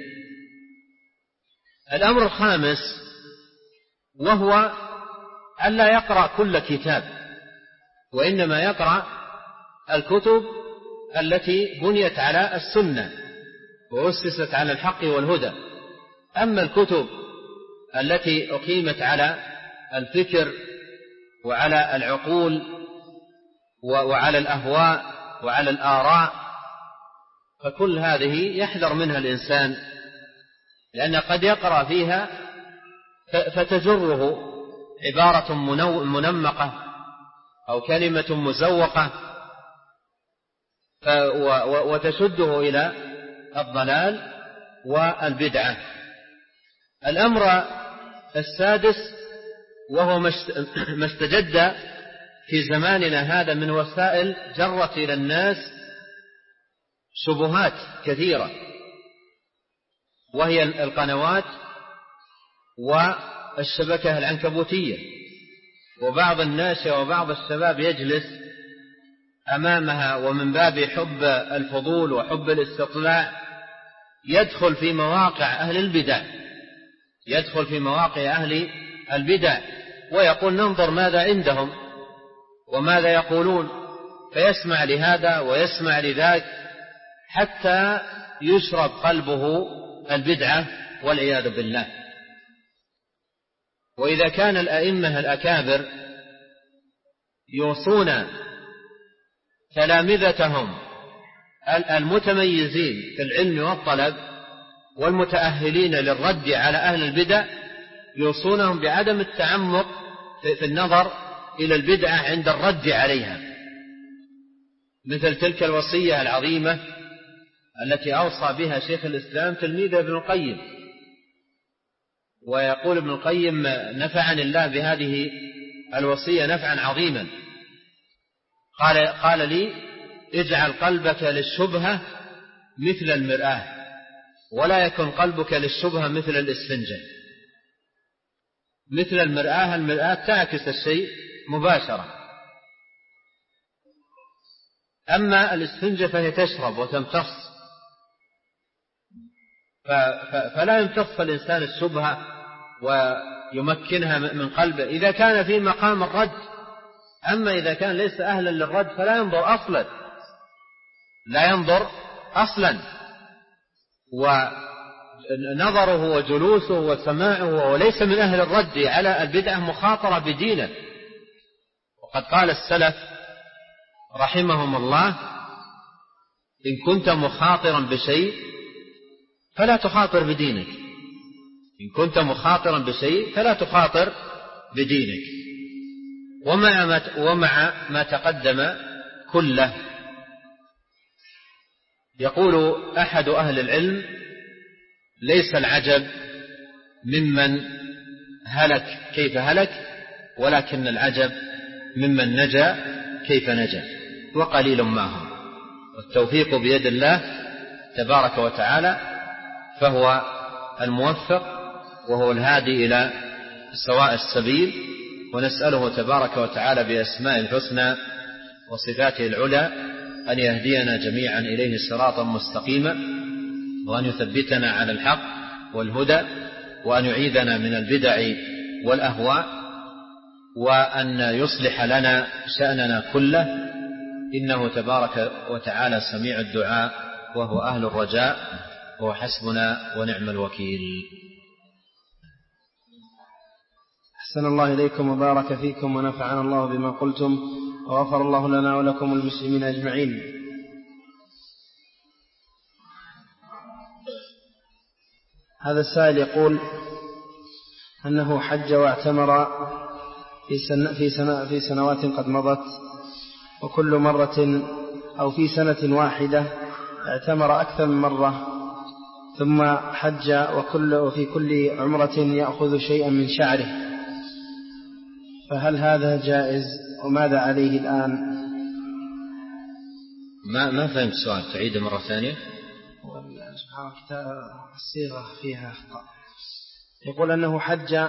الأمر الخامس وهو ألا يقرأ كل كتاب، وإنما يقرأ الكتب التي بنيت على السنة وأسست على الحق والهدى. أما الكتب التي أقيمت على الفكر وعلى العقول وعلى الأهواء وعلى الآراء، فكل هذه يحذر منها الإنسان، لأن قد يقرأ فيها فتجره عبارة منمقة أو كلمة مزوقة وتشده إلى الضلال والبدعة. الأمر السادس وهو ما استجد في زماننا هذا من وسائل جرت إلى الناس شبهات كثيرة، وهي القنوات والشبكة العنكبوتية. وبعض الناس وبعض الشباب يجلس أمامها ومن باب حب الفضول وحب الاستطلاع يدخل في مواقع أهل البدع يدخل في مواقع أهل البدع ويقول: ننظر ماذا عندهم وماذا يقولون، فيسمع لهذا ويسمع لذاك حتى يشرب قلبه البدعة والعياذ بالله. وإذا كان الأئمة الأكابر يوصون تلامذتهم المتميزين في العلم والطلب والمتأهلين للرد على أهل البدع، يوصونهم بعدم التعمق في النظر إلى البدعة عند الرد عليها، مثل تلك الوصية العظيمة التي أوصى بها شيخ الإسلام تلميذه ابن القيم. ويقول ابن القيم: نفعني الله بهذه الوصية نفعا عظيما. قال, قال لي: اجعل قلبك للشبهة مثل المرآة، ولا يكن قلبك للشبهة مثل الإسفنجة. مثل المرآة، المرآة تعكس الشيء مباشرة، أما الإسفنجة فهي تشرب وتمتص، فلا يمتص الإنسان الشبهة ويمكنها من قلبه إذا كان في مقام الرد. أما إذا كان ليس أهلا للرد فلا ينظر أصلا لا ينظر أصلا ونظره وجلوسه وسماعه وليس من أهل الرد على البدعة مخاطرة بدينه. وقد قال السلف رحمهم الله: إن كنت مخاطرا بشيء فلا تخاطر بدينك إن كنت مخاطرا بشيء فلا تخاطر بدينك ومع ما, ومع ما تقدم كله. يقول أحد أهل العلم: ليس العجب ممن هلك كيف هلك، ولكن العجب ممن نجا كيف نجا، وقليل ما هم، والتوفيق بيد الله تبارك وتعالى، فهو الموفق وهو الهادي إلى سواء السبيل. ونسأله تبارك وتعالى بأسماء الحسنى وصفاته العلى أن يهدينا جميعا إليه صراطا مستقيما، وأن يثبتنا على الحق والهدى، وأن يعيذنا من البدع والأهواء، وأن يصلح لنا شأننا كله، إنه تبارك وتعالى سميع الدعاء وهو أهل الرجاء، وهو حسبنا ونعم الوكيل. أحسن الله إليكم وبارك فيكم ونفعنا الله بما قلتم، وغفر الله لنا ولكم المسلمين أجمعين. هذا السائل يقول أنه حج واعتمر في, سن في, سنة في سنوات قد مضت، وكل مرة أو في سنة واحدة اعتمر أكثر من مرة، ثم حج وكل وفي كل عمرة يأخذ شيئا من شعره، فهل هذا جائز وماذا عليه الآن؟ ما ما فهمت السؤال، تعيده مرة ثانية. سبحان الله الصيغة فيها أخطاء. يقول أنه حج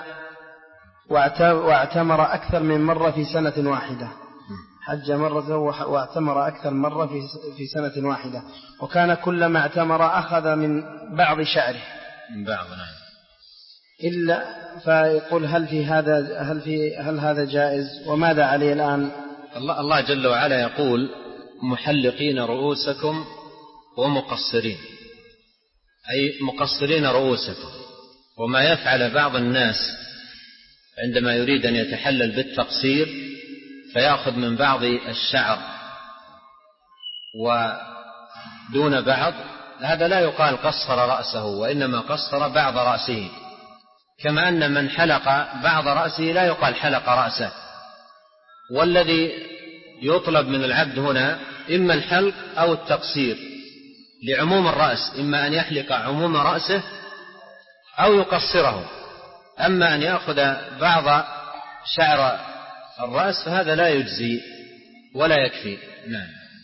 واعتمر أكثر من مرة في سنة واحدة، حج مرة واعتمر أكثر مرة في سنة واحدة، وكان كلما اعتمر أخذ من بعض شعره من بعض نعم. إلا فيقول هل في هذا هل في هل هذا جائز وماذا عليه الآن؟ الله الله جل وعلا يقول محلقين رؤوسكم ومقصرين، أي مقصرين رؤوسكم. وما يفعل بعض الناس عندما يريد أن يتحلل بالتقصير فيأخذ من بعض الشعر ودون بعض، هذا لا يقال قصر رأسه، وإنما قصر بعض رأسه، كما أن من حلق بعض رأسه لا يقال حلق رأسه. والذي يطلب من العبد هنا إما الحلق أو التقصير لعموم الرأس، إما أن يحلق عموم رأسه أو يقصره. أما أن يأخذ بعض شعر الرأس فهذا لا يجزي ولا يكفي. نعم.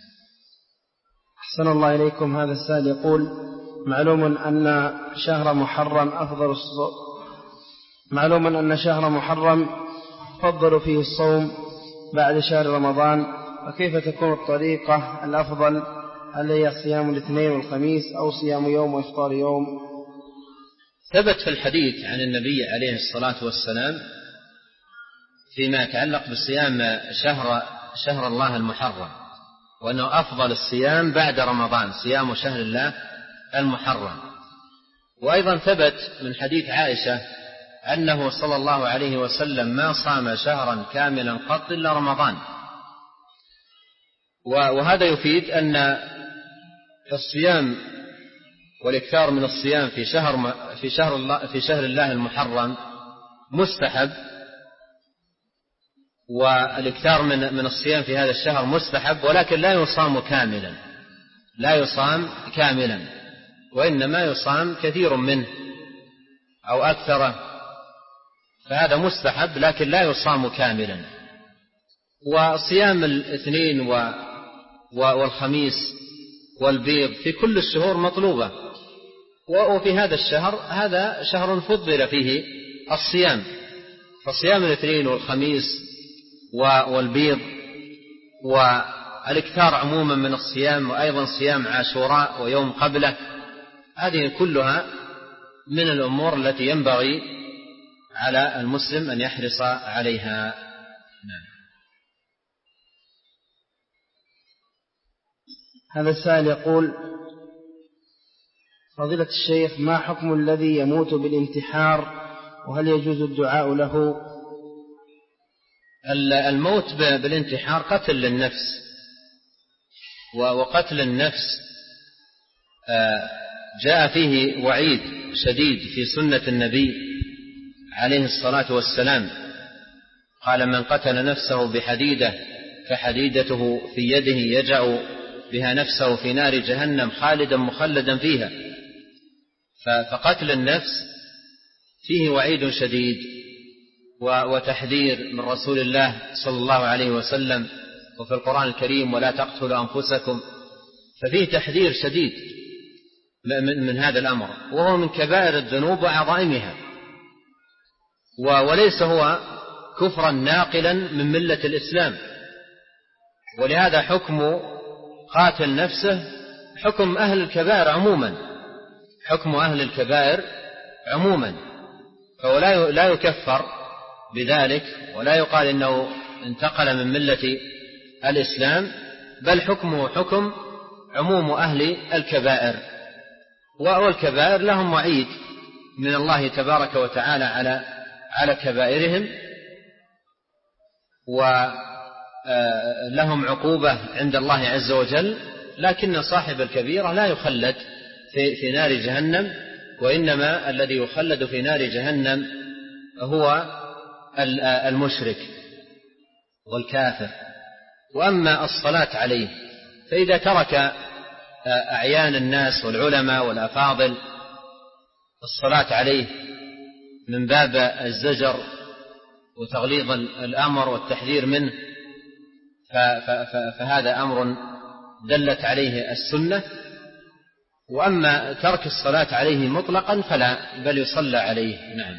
أحسن الله إليكم. هذا السائل يقول معلوم أن شهر محرم أفضل الصوم معلوم أن شهر محرم فضل فيه الصوم بعد شهر رمضان، وكيف تكون الطريقة الأفضل؟ هل هي صيام الاثنين والخميس أو صيام يوم وإفطار يوم؟ ثبت في الحديث عن النبي عليه الصلاة والسلام فيما يتعلق بصيام شهر شهر الله المحرم، وأنه أفضل الصيام بعد رمضان صيام شهر الله المحرم. وأيضا ثبت من حديث عائشة أنه صلى الله عليه وسلم ما صام شهرا كاملا قط إلا رمضان. وهذا يفيد أن الصيام والإكثار من الصيام في شهر في شهر الله في شهر الله المحرم مستحب، والإكثار من من الصيام في هذا الشهر مستحب، ولكن لا يصام كاملا لا يصام كاملا وإنما يصام كثير منه أو أكثره، فهذا مستحب لكن لا يصام كاملا. وصيام الاثنين والخميس والبيض في كل الشهور مطلوبة، وفي هذا الشهر هذا شهر فضل فيه الصيام، فصيام الاثنين والخميس والبيض والاكثار عموما من الصيام، وأيضا صيام عاشوراء ويوم قبله، هذه كلها من الأمور التي ينبغي على المسلم أن يحرص عليها. نعم. هذا السائل يقول فضيلة الشيخ ما حكم الذي يموت بالانتحار، وهل يجوز الدعاء له؟ الموت بالانتحار قتل للنفس، وقتل النفس جاء فيه وعيد شديد في سنة النبي عليه الصلاة والسلام، قال من قتل نفسه بحديدة فحديدته في يده يجع بها نفسه في نار جهنم خالدا مخلدا فيها. فقتل النفس فيه وعيد شديد وتحذير من رسول الله صلى الله عليه وسلم، وفي القرآن الكريم ولا تقتلوا أنفسكم، ففيه تحذير شديد من هذا الأمر، وهو من كبائر الذنوب وعظائمها، وليس هو كفرا ناقلا من ملة الإسلام. ولهذا حكم قاتل نفسه حكم أهل الكبائر عموما حكم أهل الكبائر عموما فهو لا يكفر بذلك ولا يقال إنه انتقل من ملة الإسلام، بل حكمه حكم عموم أهل الكبائر، والكبائر لهم وعيد من الله تبارك وتعالى على على كبائرهم، ولهم عقوبة عند الله عز وجل، لكن صاحب الكبيرة لا يخلد في, في نار جهنم، وإنما الذي يخلد في نار جهنم هو المشرك والكافر. وأما الصلاة عليه فإذا ترك أعيان الناس والعلماء والأفاضل الصلاة عليه من باب الزجر وتغليظ الأمر والتحذير منه فهذا أمر دلت عليه السنة. وأما ترك الصلاة عليه مطلقا فلا، بل يصلى عليه. نعم.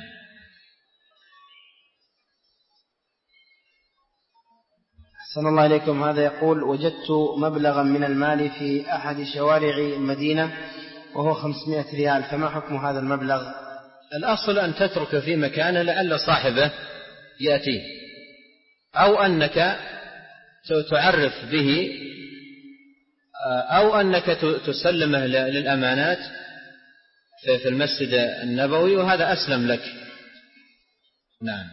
أحسن الله إليكم. هذا يقول: وجدت مبلغا من المال في أحد شوارع المدينة وهو خمسمائة ريال، فما حكم هذا المبلغ؟ الأصل أن تترك في مكانه لعل صاحبه يأتيه، أو أنك تعرف به، أو أنك تسلمه للأمانات في المسجد النبوي، وهذا أسلم لك. نعم.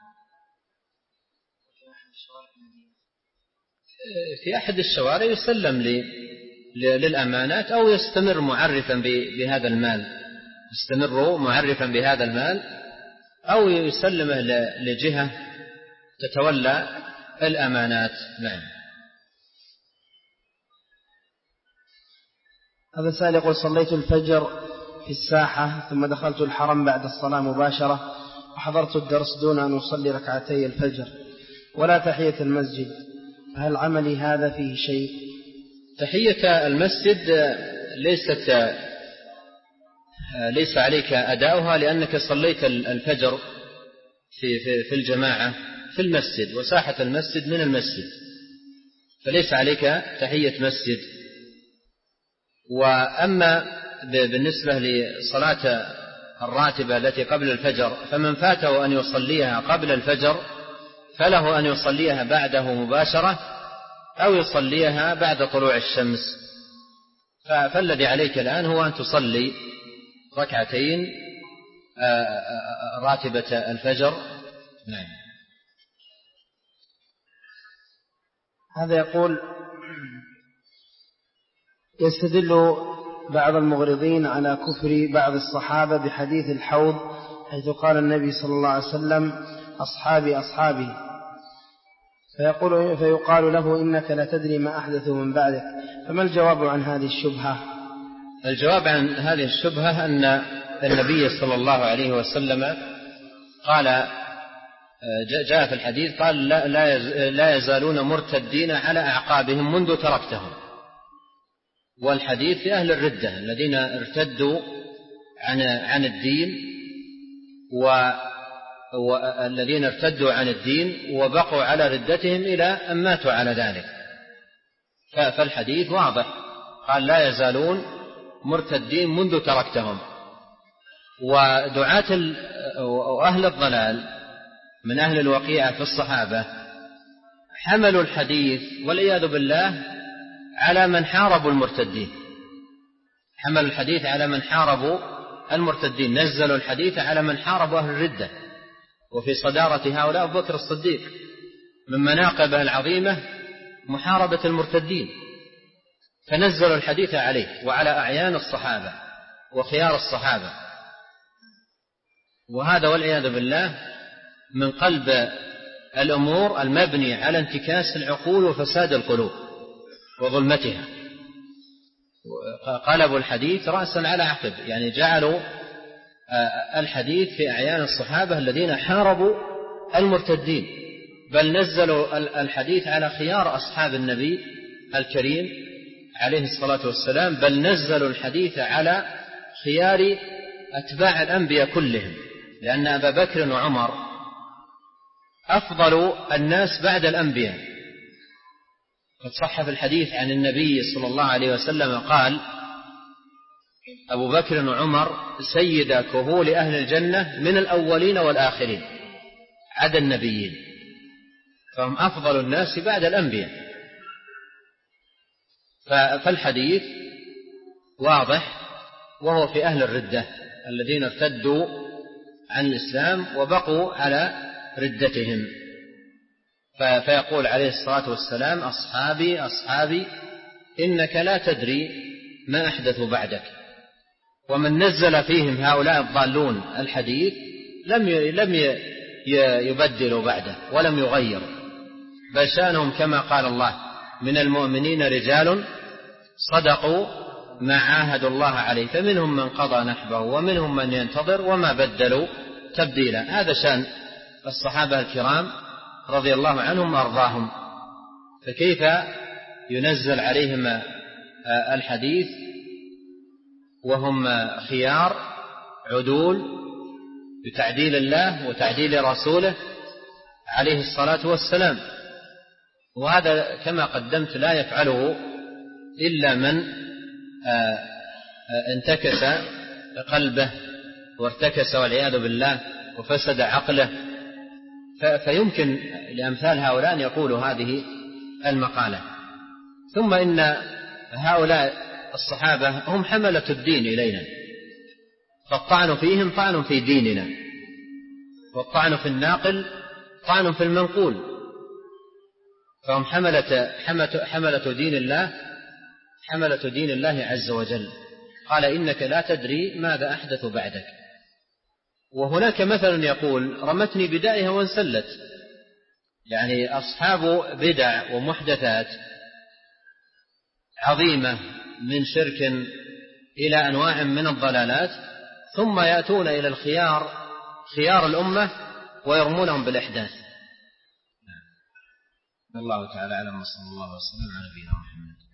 في أحد الشوارع يسلم للأمانات، أو يستمر معرفا بهذا المال، يستمر معرفا بهذا المال، أو يسلمه لجهة تتولى الأمانات. نعم. هذا سائل يقول: صليت الفجر في الساحة ثم دخلت الحرم بعد الصلاة مباشرة، وحضرت الدرس دون أن أصلي ركعتي الفجر ولا تحية المسجد، فهل عملي هذا فيه شيء؟ تحية المسجد ليست ليس عليك أداؤها، لأنك صليت الفجر في في في الجماعة في المسجد، وساحة المسجد من المسجد، فليس عليك تحية مسجد. وأما بالنسبة لصلاة الراتبة التي قبل الفجر، فمن فاته أن يصليها قبل الفجر فله أن يصليها بعده مباشرة، أو يصليها بعد طلوع الشمس. فالذي عليك الآن هو أن تصلي ركعتين راتبة الفجر. نعم. هذا يقول: يستدل بعض المغرضين على كفر بعض الصحابة بحديث الحوض، حيث قال النبي صلى الله عليه وسلم: أصحابي أصحابي، فيقول فيقال له: إنك لا تدري ما أحدث من بعدك، فما الجواب عن هذه الشبهة؟ الجواب عن هذه الشبهة أن النبي صلى الله عليه وسلم قال، جاء في الحديث قال: لا, لا يزالون مرتدين على أعقابهم منذ تركتهم. والحديث في أهل الردة الذين ارتدوا عن عن الدين، والذين ارتدوا عن الدين وبقوا على ردتهم إلى أن ماتوا على ذلك. فالحديث واضح، قال: لا يزالون مرتدين منذ تركتهم. ودعاة أهل الضلال من أهل الوقيعة في الصحابة حملوا الحديث والعياذ بالله على من حاربوا المرتدين، حملوا الحديث على من حاربوا المرتدين، نزلوا الحديث على من حاربوا أهل الردة. وفي صدارة هؤلاء أبو بكر الصديق، من مناقبه العظيمة محاربة المرتدين، فنزلوا الحديث عليه وعلى أعيان الصحابة وخيار الصحابة. وهذا والعياذ بالله من قلب الأمور المبني على انتكاس العقول وفساد القلوب وظلمتها. قلبوا الحديث رأسا على عقب، يعني جعلوا الحديث في أعيان الصحابة الذين حاربوا المرتدين، بل نزلوا الحديث على خيار أصحاب النبي الكريم عليه الصلاة والسلام، بل نزلوا الحديث على خيار أتباع الأنبياء كلهم، لأن أبا بكر وعمر أفضل الناس بعد الأنبياء. قد صح في الحديث عن النبي صلى الله عليه وسلم قال: أبو بكر وعمر سيد كهول أهل الجنة من الأولين والآخرين عدا النبيين، فهم أفضل الناس بعد الأنبياء. فالحديث واضح، وهو في أهل الردة الذين ارتدوا عن الإسلام وبقوا على ردتهم. فيقول عليه الصلاة والسلام: أصحابي أصحابي إنك لا تدري ما أحدث بعدك. ومن نزل فيهم هؤلاء الضالون الحديث لم لم يبدلوا بعده ولم يغيروا، بل شأنهم كما قال الله: من المؤمنين رجال صدقوا ما عاهدوا الله عليه، فمنهم من قضى نحبه ومنهم من ينتظر وما بدلوا تبديلا. هذا شأن الصحابة الكرام رضي الله عنهم وأرضاهم. فكيف ينزل عليهم الحديث وهم خيار عدول بتعديل الله وتعديل رسوله عليه الصلاة والسلام؟ وهذا كما قدمت لا يفعله إلا من انتكس قلبه وارتكس والعياذ بالله وفسد عقله، فيمكن لأمثال هؤلاء أن يقولوا هذه المقالة. ثم إن هؤلاء الصحابة هم حملة الدين إلينا، فالطعن فيهم طعن في ديننا، والطعن في الناقل طعن في المنقول، فهم حملة, حملة دين الله حملة دين الله عز وجل. قال: إنك لا تدري ماذا أحدث بعدك. وهناك مثل يقول: رمتني بدائها وانسلت. يعني أصحاب بدع ومحدثات عظيمة من شرك إلى أنواع من الضلالات، ثم يأتون إلى الخيار خيار الأمة ويرمونهم بالإحداث. الله تعالى أعلم، وصلى الله وسلم على نبينا محمد.